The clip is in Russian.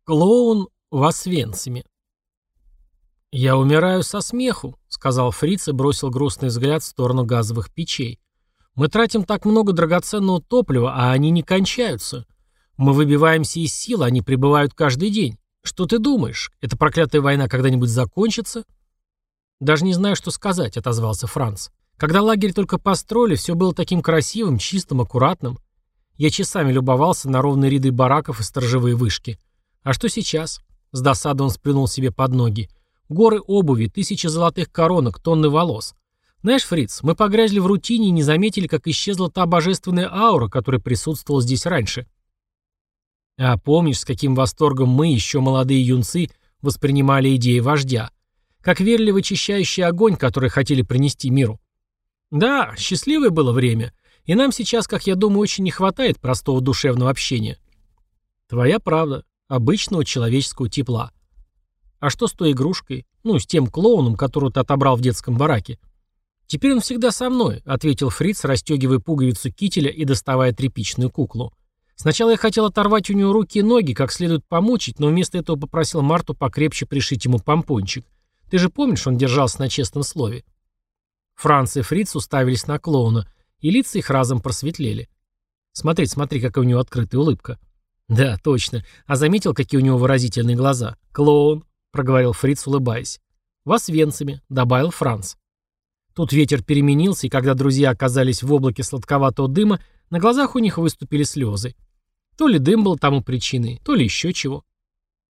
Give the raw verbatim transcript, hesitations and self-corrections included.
Клоун в Освенциме. «Я умираю со смеху», — сказал Фриц и бросил грустный взгляд в сторону газовых печей. «Мы тратим так много драгоценного топлива, а они не кончаются. Мы выбиваемся из сил, они прибывают каждый день. Что ты думаешь, эта проклятая война когда-нибудь закончится?» «Даже не знаю, что сказать», — отозвался Франц. «Когда лагерь только построили, все было таким красивым, чистым, аккуратным. Я часами любовался на ровные ряды бараков и сторожевые вышки. А что сейчас?» С досадой он сплюнул себе под ноги. «Горы обуви, тысячи золотых коронок, тонны волос. Знаешь, Фриц, мы погрязли в рутине и не заметили, как исчезла та божественная аура, которая присутствовала здесь раньше. А помнишь, с каким восторгом мы, еще молодые юнцы, воспринимали идеи вождя? Как верили в очищающий огонь, который хотели принести миру? Да, счастливое было время, и нам сейчас, как я думаю, очень не хватает простого душевного общения». «Твоя правда, обычного человеческого тепла. А что с той игрушкой? Ну, с тем клоуном, которого ты отобрал в детском бараке?» «Теперь он всегда со мной», — ответил Фриц, расстегивая пуговицу кителя и доставая тряпичную куклу. «Сначала я хотел оторвать у него руки и ноги, как следует помучить, но вместо этого попросил Марту покрепче пришить ему помпончик. Ты же помнишь, он держался на честном слове?» Франц и Фриц уставились на клоуна, и лица их разом просветлели. «Смотри, смотри, какая у него открытая улыбка». «Да, точно. А заметил, какие у него выразительные глаза? Клоун», — проговорил Фриц, улыбаясь. «В Освенциме», — добавил Франц. Тут ветер переменился, и когда друзья оказались в облаке сладковатого дыма, на глазах у них выступили слезы. То ли дым был тому причиной, то ли еще чего.